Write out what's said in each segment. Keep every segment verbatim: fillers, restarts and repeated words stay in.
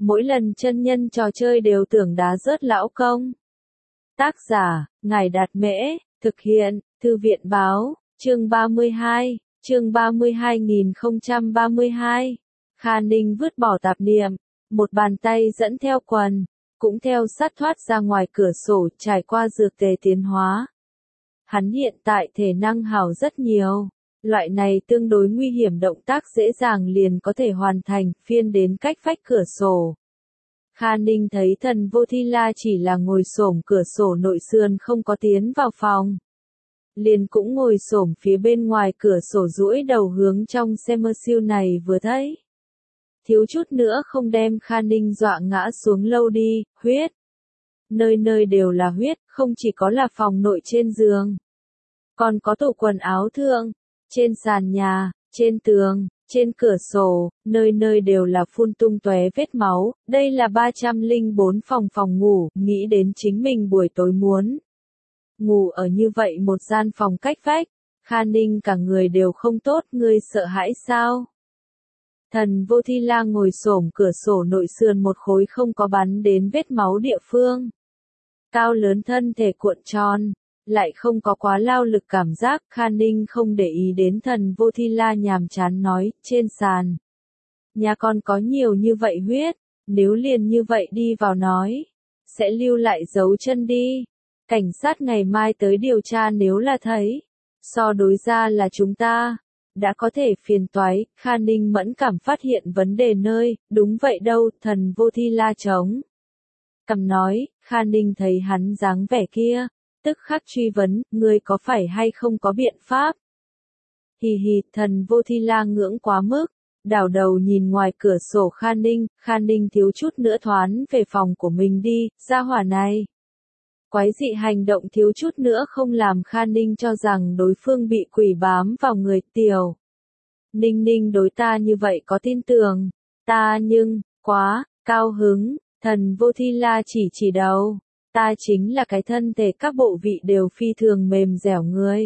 mỗi lần chân nhân trò chơi đều tưởng đá rớt lão công. Tác giả, Ngài Đạt Mễ, thực hiện, Thư viện Báo, chương ba mươi hai, chương ba mươi hai nghìn không trăm ba mươi hai. Kha Ninh vứt bỏ tạp niệm, một bàn tay dẫn theo quần, cũng theo sát thoát ra ngoài cửa sổ trải qua dược tề tiến hóa. Hắn hiện tại thể năng hảo rất nhiều, loại này tương đối nguy hiểm động tác dễ dàng liền có thể hoàn thành, phiên đến cách vách cửa sổ. Kha Ninh thấy Thần Vô Thi La chỉ là ngồi xổm cửa sổ nội sườn không có tiến vào phòng. Liền cũng ngồi xổm phía bên ngoài cửa sổ duỗi đầu hướng trong xem mơ siêu này vừa thấy. Thiếu chút nữa không đem Kha Ninh dọa ngã xuống lâu đi, huyết. Nơi nơi đều là huyết, không chỉ có là phòng nội trên giường. Còn có tủ quần áo thượng, trên sàn nhà, trên tường, trên cửa sổ, nơi nơi đều là phun tung tóe vết máu. Đây là ba trăm lẻ bốn phòng phòng ngủ, nghĩ đến chính mình buổi tối muốn ngủ ở như vậy một gian phòng cách vách. Kha Ninh cả người đều không tốt, ngươi sợ hãi sao? Thần Vô Thi La ngồi xổm cửa sổ nội sườn một khối không có bắn đến vết máu địa phương. Cao lớn thân thể cuộn tròn, lại không có quá lao lực cảm giác. Kha Ninh không để ý đến Thần Vô Thi La nhàm chán nói, trên sàn nhà con có nhiều như vậy huyết, nếu liền như vậy đi vào nói, sẽ lưu lại dấu chân đi. Cảnh sát ngày mai tới điều tra, nếu là thấy, so đối ra là chúng ta đã có thể phiền toái. Kha Ninh mẫn cảm phát hiện vấn đề nơi, đúng vậy đâu. Thần Vô Thi La chống cằm nói. Kha Ninh thấy hắn dáng vẻ kia, tức khắc truy vấn, ngươi có phải hay không có biện pháp? Hì hì, Thần Vô Thi La ngưỡng quá mức, đảo đầu nhìn ngoài cửa sổ Kha Ninh. Kha Ninh thiếu chút nữa thoán về phòng của mình đi, gia hỏa này. Quái dị hành động thiếu chút nữa không làm Kha Ninh cho rằng đối phương bị quỷ bám vào người. Tiểu Ninh Ninh đối ta như vậy có tin tưởng, ta nhưng, quá, cao hứng. Thần Vô Thi La chỉ chỉ đầu, ta chính là cái thân thể các bộ vị đều phi thường mềm dẻo người.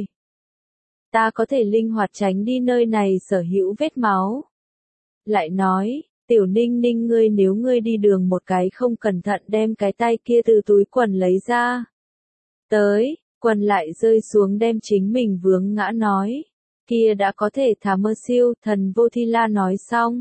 Ta có thể linh hoạt tránh đi nơi này sở hữu vết máu. Lại nói, Tiểu Ninh Ninh ngươi nếu ngươi đi đường một cái không cẩn thận đem cái tay kia từ túi quần lấy ra. Tới, quần lại rơi xuống đem chính mình vướng ngã nói. Kia đã có thể thả mơ siêu. Thần Vô Thi La nói xong,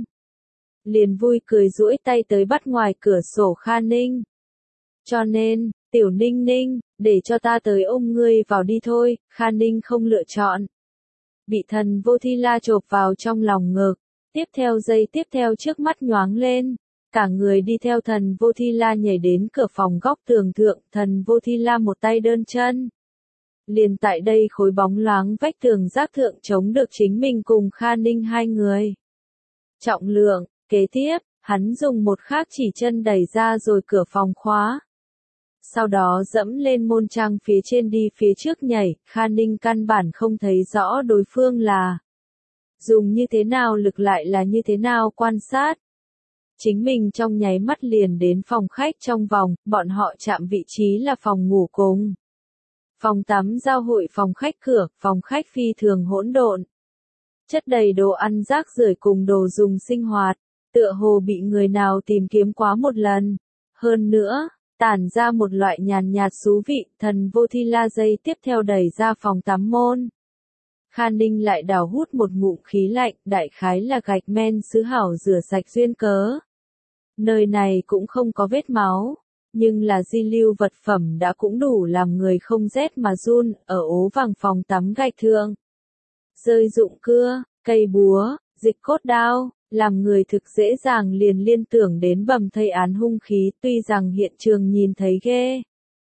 liền vui cười duỗi tay tới bắt ngoài cửa sổ Kha Ninh. Cho nên, Tiểu Ninh Ninh, để cho ta tới ôm ngươi vào đi thôi. Kha Ninh không lựa chọn, bị Thần Vô Thi La chộp vào trong lòng ngực. Tiếp theo giây tiếp theo trước mắt nhoáng lên, cả người đi theo Thần Vô Thi La nhảy đến cửa phòng góc tường thượng. Thần Vô Thi La một tay đơn chân, liền tại đây khối bóng loáng vách tường giác thượng chống được chính mình cùng Kha Ninh hai người. Trọng lượng, kế tiếp, hắn dùng một khác chỉ chân đẩy ra rồi cửa phòng khóa. Sau đó dẫm lên môn trang phía trên đi phía trước nhảy. Kha Ninh căn bản không thấy rõ đối phương là dùng như thế nào lực lại là như thế nào quan sát. Chính mình trong nháy mắt liền đến phòng khách trong vòng, bọn họ chạm vị trí là phòng ngủ cùng phòng tắm giao hội phòng khách cửa. Phòng khách phi thường hỗn độn, chất đầy đồ ăn rác rưởi cùng đồ dùng sinh hoạt, tựa hồ bị người nào tìm kiếm quá một lần. Hơn nữa, tản ra một loại nhàn nhạt xú vị. Thần Vô Thi La dây tiếp theo đẩy ra phòng tắm môn. Kha Ninh lại đào hút một ngụm khí lạnh, đại khái là gạch men sứ hảo rửa sạch duyên cớ. Nơi này cũng không có vết máu, nhưng là di lưu vật phẩm đã cũng đủ làm người không rét mà run. Ở ố vàng phòng tắm gạch thượng, rơi dụng cưa, cây búa, dịch cốt đao, làm người thực dễ dàng liền liên tưởng đến bầm thây án hung khí. Tuy rằng hiện trường nhìn thấy ghê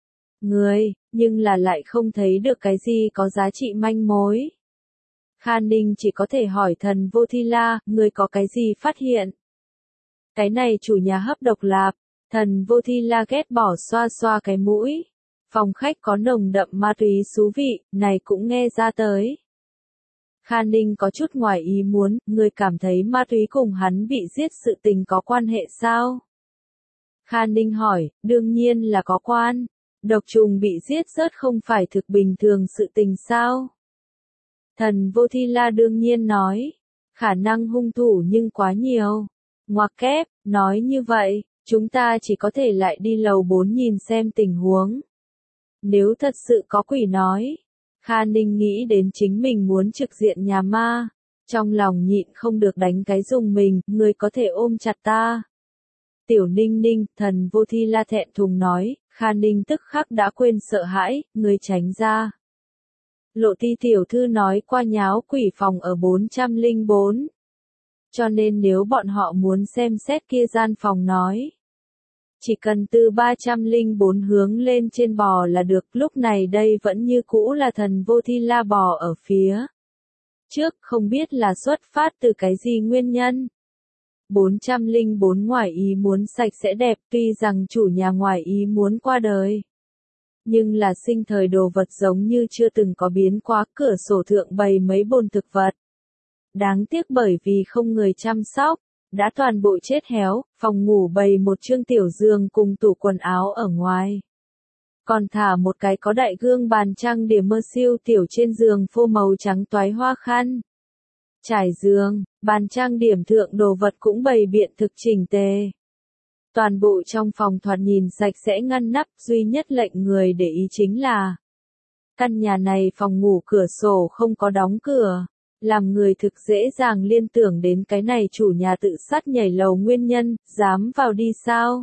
người, nhưng là lại không thấy được cái gì có giá trị manh mối. Kha Ninh chỉ có thể hỏi Thần Vô Thi La, ngươi có cái gì phát hiện? Cái này chủ nhà hấp độc lạp. Thần Vô Thi La ghét bỏ xoa xoa cái mũi. Phòng khách có nồng đậm ma túy xú vị, này cũng nghe ra tới. Kha Ninh có chút ngoài ý muốn, ngươi cảm thấy ma túy cùng hắn bị giết sự tình có quan hệ sao? Kha Ninh hỏi, đương nhiên là có quan. Độc trùng bị giết rớt không phải thực bình thường sự tình sao? Thần Vô Thi La đương nhiên nói, khả năng hung thủ nhưng quá nhiều. Ngoặc kép, nói như vậy, Chúng ta chỉ có thể lại đi lầu bốn nhìn xem tình huống. Nếu thật sự có quỷ nói. Kha Ninh nghĩ đến chính mình muốn trực diện nhà ma. Trong lòng nhịn không được đánh cái dùng mình, người có thể ôm chặt ta. Tiểu Ninh Ninh, thần vô thi la thẹn thùng nói, Kha Ninh tức khắc đã quên sợ hãi, người tránh ra. Lộ Ti tiểu thư nói qua nháo quỷ phòng ở bốn trăm lẻ bốn. Cho nên nếu bọn họ muốn xem xét kia gian phòng nói. Chỉ cần từ ba trăm lẻ bốn hướng lên trên bò là được, lúc này đây vẫn như cũ là thần vô thi la bò ở phía trước, không biết là xuất phát từ cái gì nguyên nhân. bốn trăm lẻ bốn ngoài ý muốn sạch sẽ đẹp, tuy rằng chủ nhà ngoài ý muốn qua đời. Nhưng là sinh thời đồ vật giống như chưa từng có biến quá, cửa sổ thượng bày mấy bồn thực vật. Đáng tiếc bởi vì không người chăm sóc, đã toàn bộ chết héo, phòng ngủ bày một chương tiểu giường cùng tủ quần áo ở ngoài. Còn thả một cái có đại gương bàn trang điểm mơ siêu tiểu trên giường phô màu trắng toái hoa khăn. Trải giường, bàn trang điểm thượng đồ vật cũng bày biện thực chỉnh tề. Toàn bộ trong phòng thoạt nhìn sạch sẽ ngăn nắp, duy nhất lệnh người để ý chính là căn nhà này phòng ngủ cửa sổ không có đóng cửa, làm người thực dễ dàng liên tưởng đến cái này chủ nhà tự sát nhảy lầu nguyên nhân, dám vào đi sao?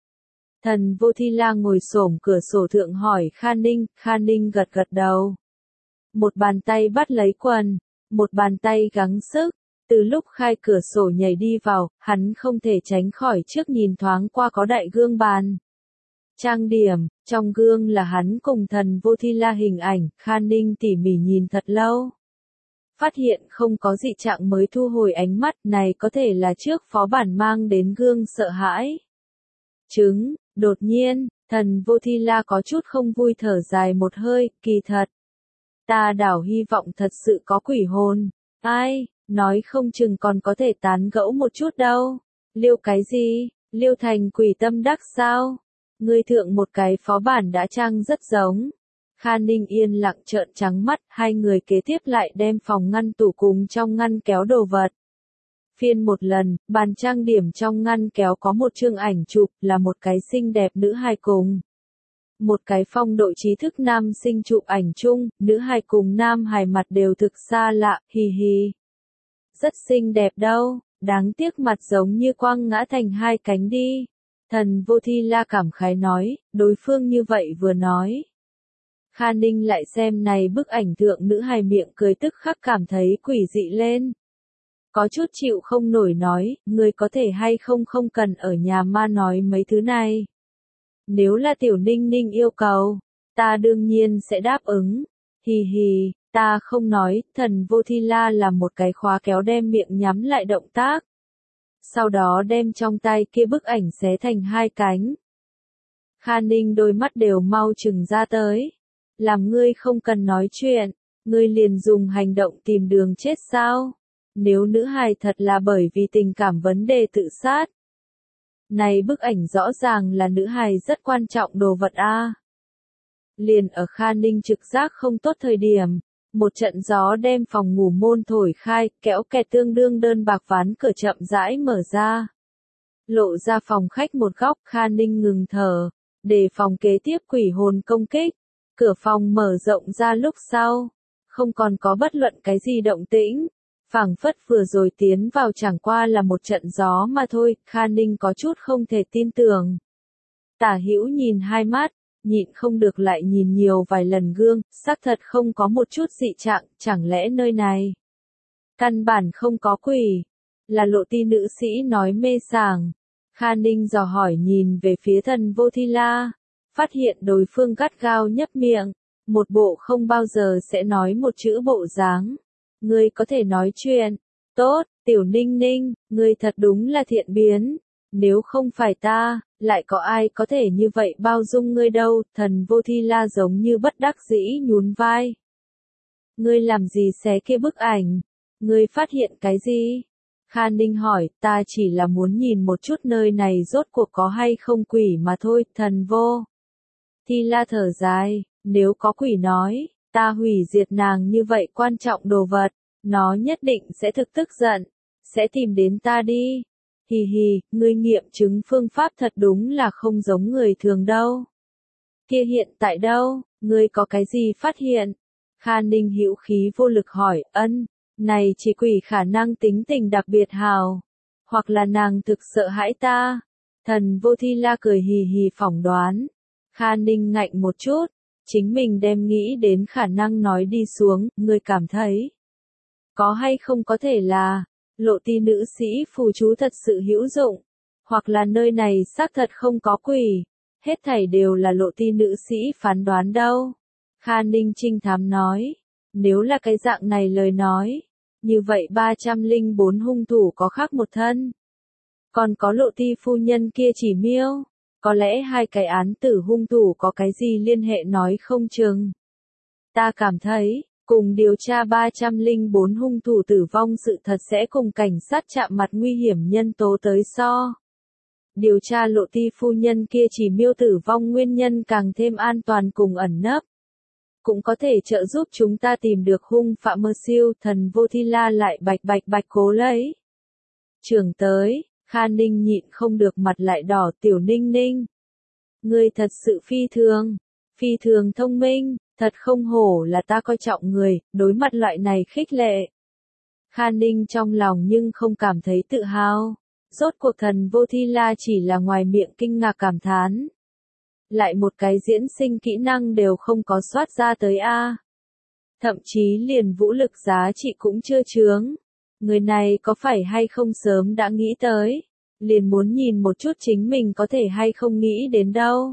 Thần vô thi la ngồi xổm cửa sổ thượng hỏi Kha Ninh, Kha Ninh gật gật đầu. Một bàn tay bắt lấy quần, một bàn tay gắng sức. Từ lúc khai cửa sổ nhảy đi vào, hắn không thể tránh khỏi trước nhìn thoáng qua có đại gương bàn. Trang điểm, trong gương là hắn cùng thần vô thi la hình ảnh, Kha Ninh tỉ mỉ nhìn thật lâu. Phát hiện không có dị trạng mới thu hồi ánh mắt, này có thể là trước phó bản mang đến gương sợ hãi. Chứng, đột nhiên, thần vô thi la có chút không vui thở dài một hơi, kỳ thật. Ta đảo hy vọng thật sự có quỷ hồn. Ai? Nói không chừng còn có thể tán gẫu một chút đâu. Liêu cái gì? Liêu thành quỷ tâm đắc sao? Ngươi thượng một cái phó bản đã trang rất giống. Kha Ninh yên lặng trợn trắng mắt, hai người kế tiếp lại đem phòng ngăn tủ cùng trong ngăn kéo đồ vật. Phiên một lần, bàn trang điểm trong ngăn kéo có một chương ảnh chụp, là một cái xinh đẹp nữ hài cùng. Một cái phong độ trí thức nam sinh chụp ảnh chung, nữ hài cùng nam hài mặt đều thực xa lạ, hì hì. Rất xinh đẹp đâu, đáng tiếc mặt giống như quăng ngã thành hai cánh đi. Thần vô thi la cảm khái nói, đối phương như vậy vừa nói. Kha Ninh lại xem này bức ảnh thượng nữ hài miệng cười tức khắc cảm thấy quỷ dị lên. Có chút chịu không nổi nói, người có thể hay không không cần ở nhà ma nói mấy thứ này. Nếu là tiểu Ninh Ninh yêu cầu, ta đương nhiên sẽ đáp ứng. Hì hì. Ta không nói, thần vô thi la làm một cái khóa kéo đem miệng nhắm lại động tác. Sau đó đem trong tay kia bức ảnh xé thành hai cánh. Kha Ninh đôi mắt đều mau chừng ra tới. Làm ngươi không cần nói chuyện, ngươi liền dùng hành động tìm đường chết sao? Nếu nữ hài thật là bởi vì tình cảm vấn đề tự sát. Này bức ảnh rõ ràng là nữ hài rất quan trọng đồ vật a. Liền ở Kha Ninh trực giác không tốt thời điểm. Một trận gió đem phòng ngủ môn thổi khai, kéo kẹt tương đương đơn bạc ván cửa chậm rãi mở ra. Lộ ra phòng khách một góc, Kha Ninh ngừng thở, để phòng kế tiếp quỷ hồn công kích. Cửa phòng mở rộng ra lúc sau, không còn có bất luận cái gì động tĩnh. Phảng phất vừa rồi tiến vào chẳng qua là một trận gió mà thôi, Kha Ninh có chút không thể tin tưởng. Tả hữu nhìn hai mắt. Nhịn không được lại nhìn nhiều vài lần gương, xác thật không có một chút dị trạng, chẳng lẽ nơi này căn bản không có quỷ, là Lộ Ti nữ sĩ nói mê sảng. Kha Ninh dò hỏi nhìn về phía thần vô thi la, phát hiện đối phương gắt gao nhấp miệng, một bộ không bao giờ sẽ nói một chữ bộ dáng. Ngươi có thể nói chuyện, tốt, tiểu Ninh Ninh, ngươi thật đúng là thiện biến. Nếu không phải ta, lại có ai có thể như vậy bao dung ngươi đâu, thần vô thi la giống như bất đắc dĩ nhún vai. Ngươi làm gì xé kia bức ảnh? Ngươi phát hiện cái gì? Kha Ninh hỏi, ta chỉ là muốn nhìn một chút nơi này rốt cuộc có hay không quỷ mà thôi, thần vô. Thi la thở dài, nếu có quỷ nói, ta hủy diệt nàng như vậy quan trọng đồ vật, nó nhất định sẽ thực tức giận, sẽ tìm đến ta đi. Hì hì, ngươi nghiệm chứng phương pháp thật đúng là không giống người thường đâu. Kia hiện tại đâu, ngươi có cái gì phát hiện? Kha Ninh hữu khí vô lực hỏi, ân, này chỉ quỷ khả năng tính tình đặc biệt hào. Hoặc là nàng thực sợ hãi ta. Thần Vô Thi La cười hì hì phỏng đoán. Kha Ninh ngạnh một chút, chính mình đem nghĩ đến khả năng nói đi xuống, ngươi cảm thấy. Có hay không có thể là, lộ ti nữ sĩ phù chú thật sự hữu dụng, hoặc là nơi này xác thật không có quỷ, hết thảy đều là lộ ti nữ sĩ phán đoán đâu. Kha Ninh trinh thám nói, nếu là cái dạng này lời nói, như vậy ba trăm lẻ bốn hung thủ có khác một thân. Còn có lộ ti phu nhân kia chỉ miêu, có lẽ hai cái án tử hung thủ có cái gì liên hệ nói không chừng. Ta cảm thấy, cùng điều tra ba trăm lẻ bốn hung thủ tử vong sự thật sẽ cùng cảnh sát chạm mặt nguy hiểm nhân tố tới so. Điều tra lộ ti phu nhân kia chỉ miêu tử vong nguyên nhân càng thêm an toàn cùng ẩn nấp. Cũng có thể trợ giúp chúng ta tìm được hung phạm mơ siêu. Thần Vô Thi La lại bạch bạch bạch cố lấy. Trường tới, Kha Ninh nhịn không được mặt lại đỏ, tiểu Ninh Ninh. Ngươi thật sự phi thường, phi thường thông minh, thật không hổ là ta coi trọng người, đối mặt loại này khích lệ. Kha Ninh trong lòng nhưng không cảm thấy tự hào. Rốt cuộc Thần Vô Thi La chỉ là ngoài miệng kinh ngạc cảm thán. Lại một cái diễn sinh kỹ năng đều không có soát ra tới A. Thậm chí liền vũ lực giá trị cũng chưa chướng. Người này có phải hay không sớm đã nghĩ tới. Liền muốn nhìn một chút chính mình có thể hay không nghĩ đến đâu.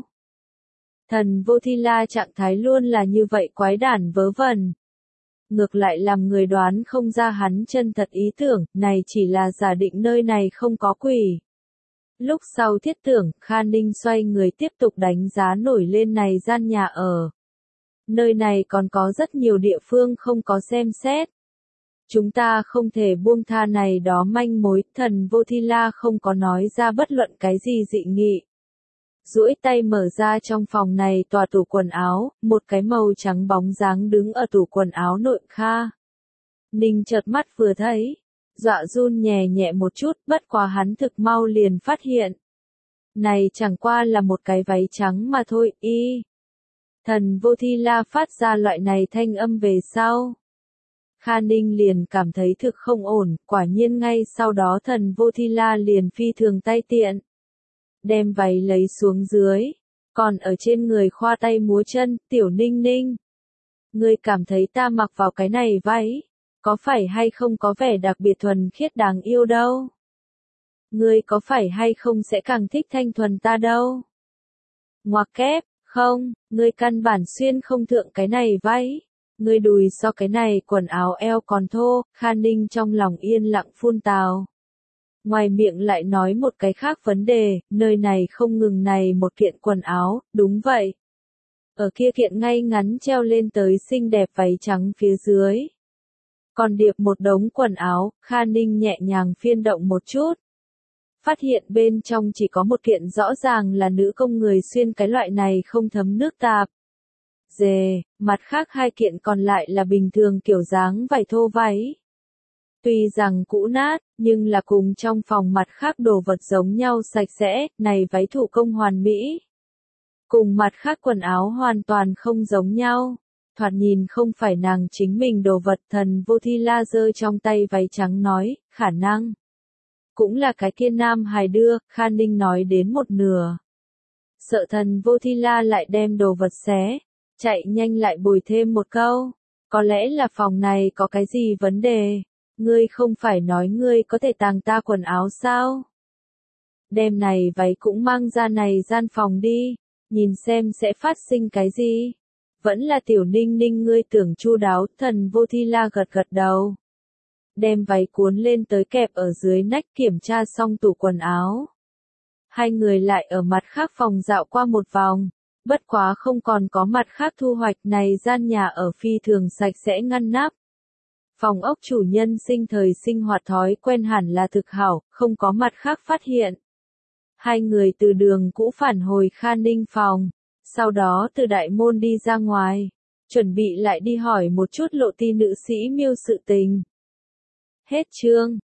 Thần Vô Thi La trạng thái luôn là như vậy quái đản vớ vẩn. Ngược lại làm người đoán không ra hắn chân thật ý tưởng, này chỉ là giả định nơi này không có quỷ. Lúc sau thiết tưởng, Kha Ninh xoay người tiếp tục đánh giá nổi lên này gian nhà ở. Nơi này còn có rất nhiều địa phương không có xem xét. Chúng ta không thể buông tha này đó manh mối, Thần Vô Thi La không có nói ra bất luận cái gì dị nghị. Duỗi tay mở ra trong phòng này tòa tủ quần áo, một cái màu trắng bóng dáng đứng ở tủ quần áo nội Kha. Ninh chợt mắt vừa thấy, dọa run nhẹ nhẹ một chút, bất quá hắn thực mau liền phát hiện. Này chẳng qua là một cái váy trắng mà thôi, y. Thần Vô Thi La phát ra loại này thanh âm về sau. Kha Ninh liền cảm thấy thực không ổn, quả nhiên ngay sau đó Thần Vô Thi La liền phi thường tay tiện. Đem váy lấy xuống dưới, còn ở trên người khoa tay múa chân, tiểu Ninh Ninh. Ngươi cảm thấy ta mặc vào cái này váy, có phải hay không có vẻ đặc biệt thuần khiết đáng yêu đâu? Ngươi có phải hay không sẽ càng thích thanh thuần ta đâu? Ngoặc kép, không, ngươi căn bản xuyên không thượng cái này váy. Ngươi đùi so cái này quần áo eo còn thô, Kha Ninh trong lòng yên lặng phun tào. Ngoài miệng lại nói một cái khác vấn đề, nơi này không ngừng này một kiện quần áo, đúng vậy. Ở kia kiện ngay ngắn treo lên tới xinh đẹp váy trắng phía dưới. Còn điệp một đống quần áo, Kha Ninh nhẹ nhàng phiên động một chút. Phát hiện bên trong chỉ có một kiện rõ ràng là nữ công người xuyên cái loại này không thấm nước tạp. Dề, mặt khác hai kiện còn lại là bình thường kiểu dáng vải thô váy. Tuy rằng cũ nát, nhưng là cùng trong phòng mặt khác đồ vật giống nhau sạch sẽ, này váy thủ công hoàn mỹ. Cùng mặt khác quần áo hoàn toàn không giống nhau. Thoạt nhìn không phải nàng chính mình đồ vật. Thần Vô Thi La giơ trong tay váy trắng nói, khả năng. Cũng là cái kia nam hài đưa, Kha Ninh nói đến một nửa. Sợ Thần Vô Thi La lại đem đồ vật xé, chạy nhanh lại bồi thêm một câu. Có lẽ là phòng này có cái gì vấn đề. Ngươi không phải nói ngươi có thể tàng ta quần áo sao? Đêm này váy cũng mang ra này gian phòng đi, nhìn xem sẽ phát sinh cái gì. Vẫn là tiểu Ninh Ninh ngươi tưởng chu đáo. Thần Vô Thi La gật gật đầu. Đem váy cuốn lên tới kẹp ở dưới nách, kiểm tra xong tủ quần áo. Hai người lại ở mặt khác phòng dạo qua một vòng. Bất quá không còn có mặt khác thu hoạch, này gian nhà ở phi thường sạch sẽ ngăn nắp. Phòng ốc chủ nhân sinh thời sinh hoạt thói quen hẳn là thực hảo, không có mặt khác phát hiện. Hai người từ đường cũ phản hồi Kha Ninh phòng, sau đó từ đại môn đi ra ngoài, chuẩn bị lại đi hỏi một chút lộ ti nữ sĩ miêu sự tình. Hết chương.